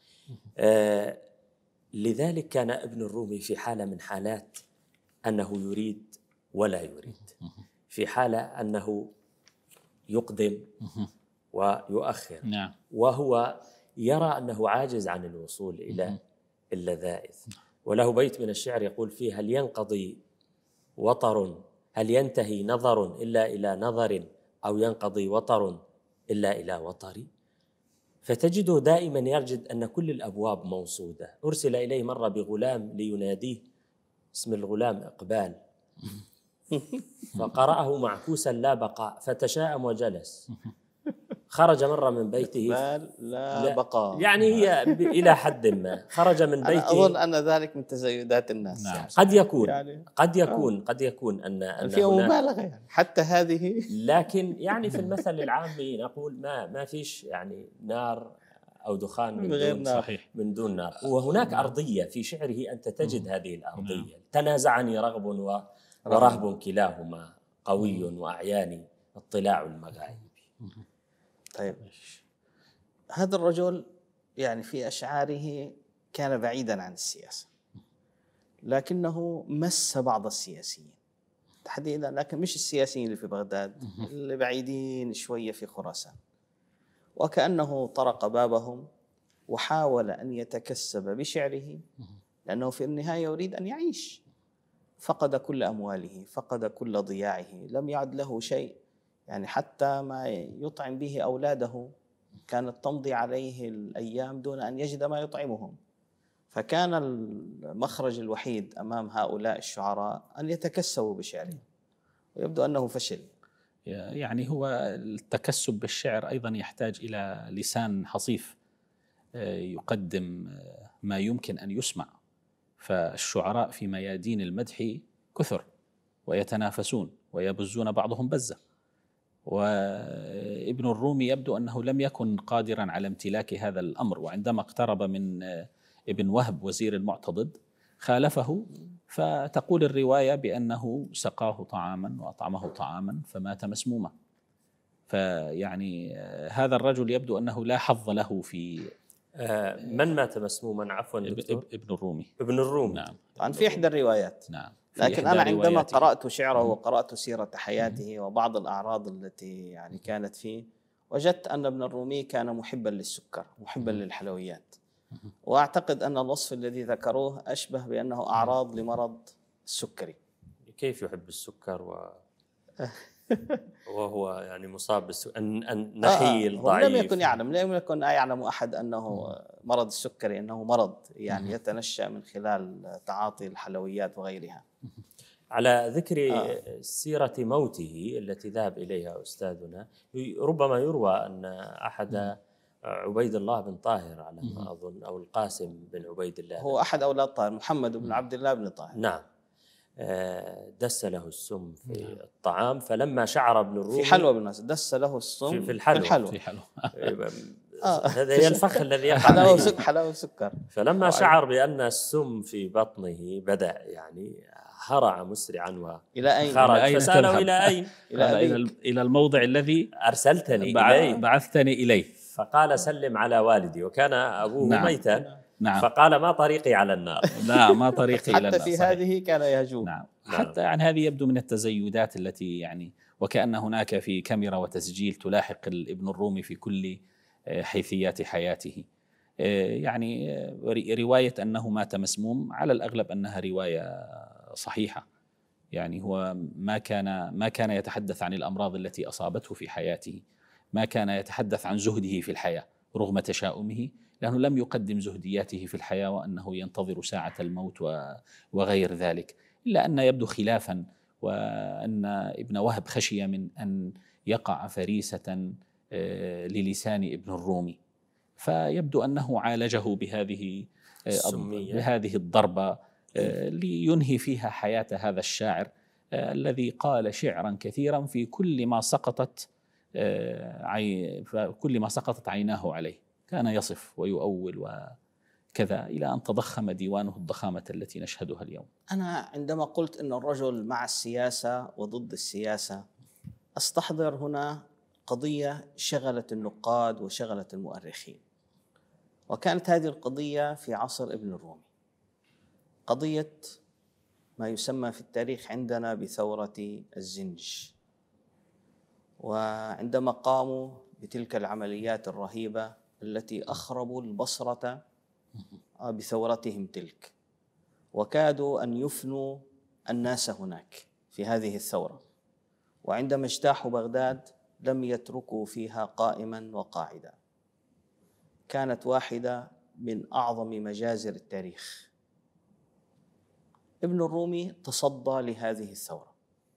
آه لذلك كان ابن الرومي في حالة من حالات أنه يريد ولا يريد، في حالة أنه يقدم ويؤخر، نعم. وهو يرى أنه عاجز عن الوصول إلى اللذائذ. وله بيت من الشعر يقول فيه: هل ينقضي وطر، هل ينتهي نظر إلا إلى نظر، أو ينقضي وطر إلا إلى وطر. فتجده دائما يجد أن كل الأبواب موصودة. أرسل إليه مرة بغلام ليناديه، اسم الغلام إقبال، فقرأه معكوسا لا بقاء، فتشاءم وجلس. خرج مرة من بيته لا, لا بقاء، يعني هي إلى حد ما خرج من بيته. أنا أظن أن ذلك من تزايدات الناس. نعم. قد يكون يعني قد يكون قد يكون أن, أن في مبالغة يعني حتى هذه. لكن يعني في المثل العامي نقول ما ما فيش يعني نار أو دخان من دون صحيح من دون نار. وهناك أرضية في شعره أنت تجد هذه الأرضية. تنازعني رغب ورهب كلاهما قوي وأعياني اطلاع المغايب. طيب، هذا الرجل يعني في أشعاره كان بعيدا عن السياسة، لكنه مس بعض السياسيين تحديدا، لكن مش السياسيين اللي في بغداد، اللي بعيدين شوية في خراسان، وكأنه طرق بابهم وحاول أن يتكسب بشعره، لأنه في النهاية يريد أن يعيش. فقد كل أمواله، فقد كل ضياعه، لم يعد له شيء، يعني حتى ما يطعم به أولاده كانت تمضي عليه الأيام دون أن يجد ما يطعمهم. فكان المخرج الوحيد أمام هؤلاء الشعراء أن يتكسبوا بشعره، ويبدو أنه فشل. يعني هو التكسب بالشعر أيضا يحتاج إلى لسان حصيف يقدم ما يمكن أن يسمع. فالشعراء في ميادين المدح كثر ويتنافسون ويبزون بعضهم بزة، وابن الرومي يبدو أنه لم يكن قادرا على امتلاك هذا الأمر. وعندما اقترب من ابن وهب وزير المعتضد خالفه، فتقول الرواية بأنه سقاه طعاما وأطعمه طعاما فمات مسموما. فيعني هذا الرجل يبدو أنه لا حظ له في من مات مسموما. عفوا دكتور. ابن الرومي. ابن الرومي نعم. طبعا في إحدى الروايات. نعم. لكن أنا عندما قرأت شعره وقرأت سيرة حياته وبعض الأعراض التي يعني كانت فيه، وجدت أن ابن الرومي كان محبا للسكر، محبا للحلويات. وأعتقد أن الوصف الذي ذكروه أشبه بأنه أعراض لمرض السكري. كيف يحب السكر و وهو يعني مصاب بالسكر، النخيل آه ضعيف؟ لم يكن يعلم لم يكن يعلم أحد أنه مرض السكري أنه مرض يعني يتنشأ من خلال تعاطي الحلويات وغيرها. على ذكر آه. سيرة موته التي ذهب إليها أستاذنا، ربما يروى أن أحد عبيد الله بن طاهر على ما أظن، أو القاسم بن عبيد الله، هو أحد أولاد طاهر، محمد بن عبد الله بن طاهر. نعم، دس له السم في الطعام، فلما شعر ابن الرومي في حلوى بالناس دس له السم في الحلوى, في الحلوى. في حلوى. هذا هي الفخ الذي يقع حلاوة وسكر حلاوة وسكر. فلما شعر بأن السم في بطنه بدأ يعني هرع مسرعا و إلى أين؟ خرج، فسأله إلى أين؟ إلى إلى إلى الموضع الذي أرسلتني بع... إليه بعثتني إليه. فقال سلم على والدي، وكان أبوه نعم. ميتا. نعم. فقال ما طريقي على النار. لا ما طريقي إلى النار. حتى في صحيح. هذه كان يهجوم. نعم. حتى يعني هذه يبدو من التزيدات التي يعني وكأن هناك في كاميرا وتسجيل تلاحق ابن الرومي في كل حيثيات حياته. يعني رواية أنه مات مسموم على الأغلب أنها رواية صحيحة. يعني هو ما كان ما كان يتحدث عن الأمراض التي أصابته في حياته، ما كان يتحدث عن زهده في الحياة رغم تشاؤمه، لأنه لم يقدم زهدياته في الحياة وأنه ينتظر ساعة الموت وغير ذلك، إلا أن يبدو خلافا، وأن ابن وهب خشي من أن يقع فريسة للسان ابن الرومي، فيبدو أنه عالجه بهذه بهذه الضربة لينهي فيها حياة هذا الشاعر الذي قال شعرا كثيرا في كل ما سقطت كل ما سقطت عيناه عليه، كان يصف ويؤول وكذا إلى أن تضخم ديوانه الضخامة التي نشهدها اليوم. أنا عندما قلت أن الرجل مع السياسة وضد السياسة، أستحضر هنا قضية شغلت النقاد وشغلت المؤرخين، وكانت هذه القضية في عصر ابن الرومي، قضية ما يسمى في التاريخ عندنا بثورة الزنج. وعندما قاموا بتلك العمليات الرهيبة التي أخربوا البصرة بثورتهم تلك، وكادوا أن يفنوا الناس هناك في هذه الثورة، وعندما اجتاحوا بغداد لم يتركوا فيها قائما وقاعدا، كانت واحدة من أعظم مجازر التاريخ. ابن الرومي تصدى لهذه الثورة،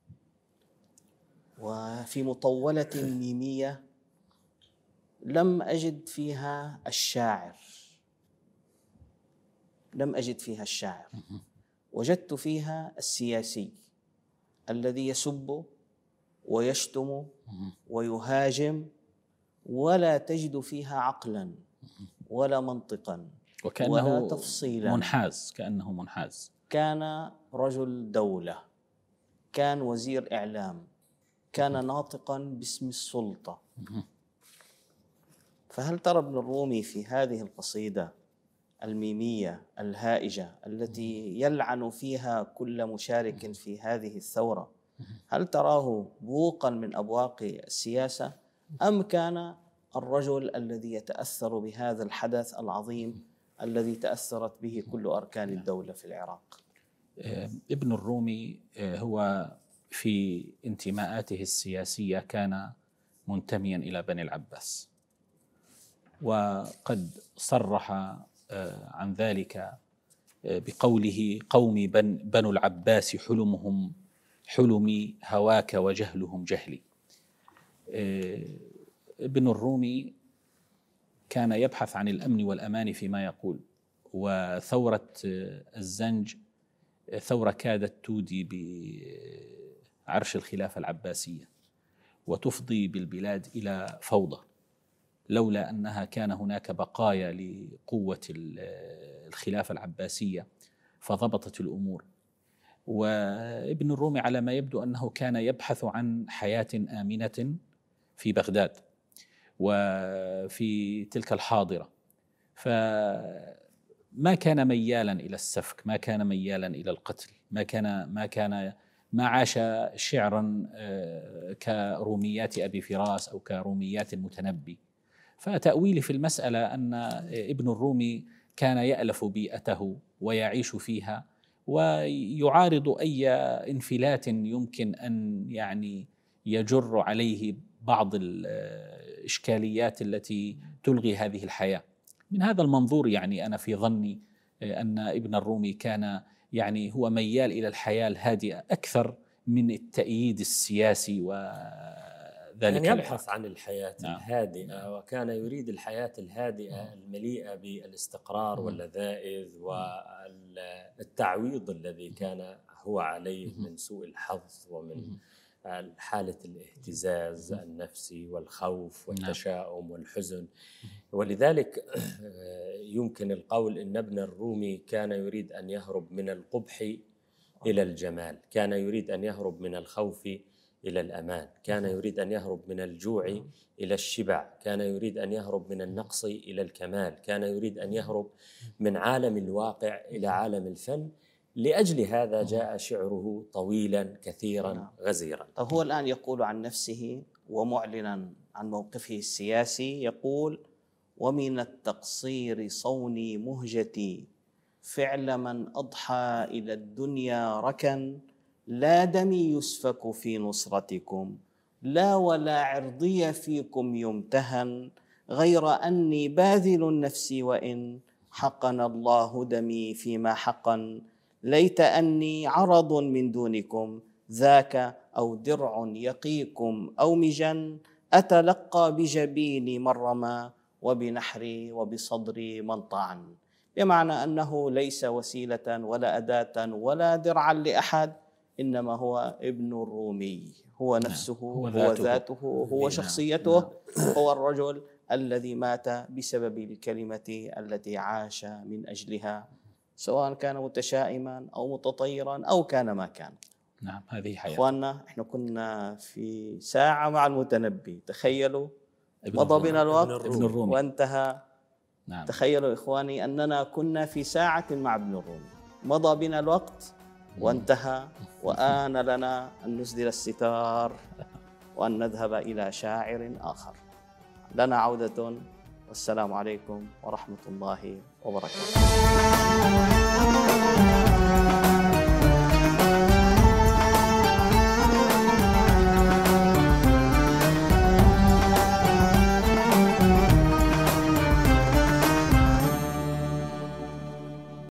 وفي مطولة ميمية لم أجد فيها الشاعر، لم أجد فيها الشاعر، وجدت فيها السياسي الذي يسب ويشتم ويهاجم، ولا تجد فيها عقلا ولا منطقا ولا تفصيلا، منحاز، كأنه منحاز. كان رجل دولة، كان وزير إعلام، كان ناطقا باسم السلطة. فهل ترى ابن الرومي في هذه القصيدة الميمية الهائجة التي يلعن فيها كل مشارك في هذه الثورة، هل تراه بوقا من أبواق السياسة، أم كان الرجل الذي يتأثر بهذا الحدث العظيم الذي تأثرت به كل أركان الدولة في العراق؟ ابن الرومي هو في انتماءاته السياسية كان منتميا إلى بني العباس، وقد صرح عن ذلك بقوله قومي بن بنو العباس حلمهم حلمي هواك وجهلهم جهلي. ابن الرومي كان يبحث عن الأمن والأمان فيما يقول، وثورة الزنج ثورة كادت تودي بعرش الخلافة العباسية وتفضي بالبلاد إلى فوضى، لولا أنها كان هناك بقايا لقوة الخلافة العباسية فضبطت الأمور. وابن الرومي على ما يبدو أنه كان يبحث عن حياة آمنة في بغداد وفي تلك الحاضرة، فما كان ميالا إلى السفك، ما كان ميالا إلى القتل، ما كان ما كان ما عاش شعرا كروميات أبي فراس أو كروميات المتنبي. فتأويلي في المسألة أن ابن الرومي كان يألف بيئته ويعيش فيها، ويعارض أي انفلات يمكن أن يعني يجر عليه بعض الإشكاليات التي تلغي هذه الحياة. من هذا المنظور يعني أنا في ظني أن ابن الرومي كان يعني هو ميال إلى الحياة الهادئة أكثر من التأييد السياسي وذلك. كان يبحث عن الحياة نعم. الهادئة، وكان يريد الحياة الهادئة المليئة بالاستقرار واللذائذ والتعويض الذي كان هو عليه من سوء الحظ ومن حالة الاهتزاز النفسي والخوف والتشاؤم والحزن. ولذلك يمكن القول إن ابن الرومي كان يريد أن يهرب من القبح إلى الجمال، كان يريد أن يهرب من الخوف إلى الأمان، كان يريد أن يهرب من الجوع إلى الشبع، كان يريد أن يهرب من النقص إلى الكمال، كان يريد أن يهرب من عالم الواقع إلى عالم الفن. لأجل هذا جاء شعره طويلا كثيرا غزيرا. هو الآن يقول عن نفسه ومعلنا عن موقفه السياسي، يقول: ومن التقصير صوني مهجتي، فعل من أضحى إلى الدنيا ركن، لا دمي يسفك في نصرتكم، لا ولا عرضي فيكم يمتهن، غير أني باذل نفسي وإن حقن الله دمي فيما حقن، ليت أني عرض من دونكم، ذاك أو درع يقيكم أو مجن، أتلقى بجبيني من رمى، وبنحري وبصدري من طعن. بمعنى أنه ليس وسيلة ولا أداة ولا درعا لأحد، إنما هو ابن الرومي، هو نفسه، هو ذاته, ذاته هو شخصيته، هو الرجل الذي مات بسبب الكلمة التي عاش من أجلها، سواء كان متشائما أو متطيرا أو كان ما كان. نعم، هذه حياة. إخواننا، إحنا كنا في ساعة مع المتنبي، تخيلوا مضى بنا الوقت وانتهى. نعم. تخيلوا إخواني أننا كنا في ساعة مع ابن الرومي، مضى بنا الوقت وانتهى، وآن لنا أن نسدل الستار وأن نذهب إلى شاعر آخر. لنا عودة، والسلام عليكم ورحمة الله وبركاته.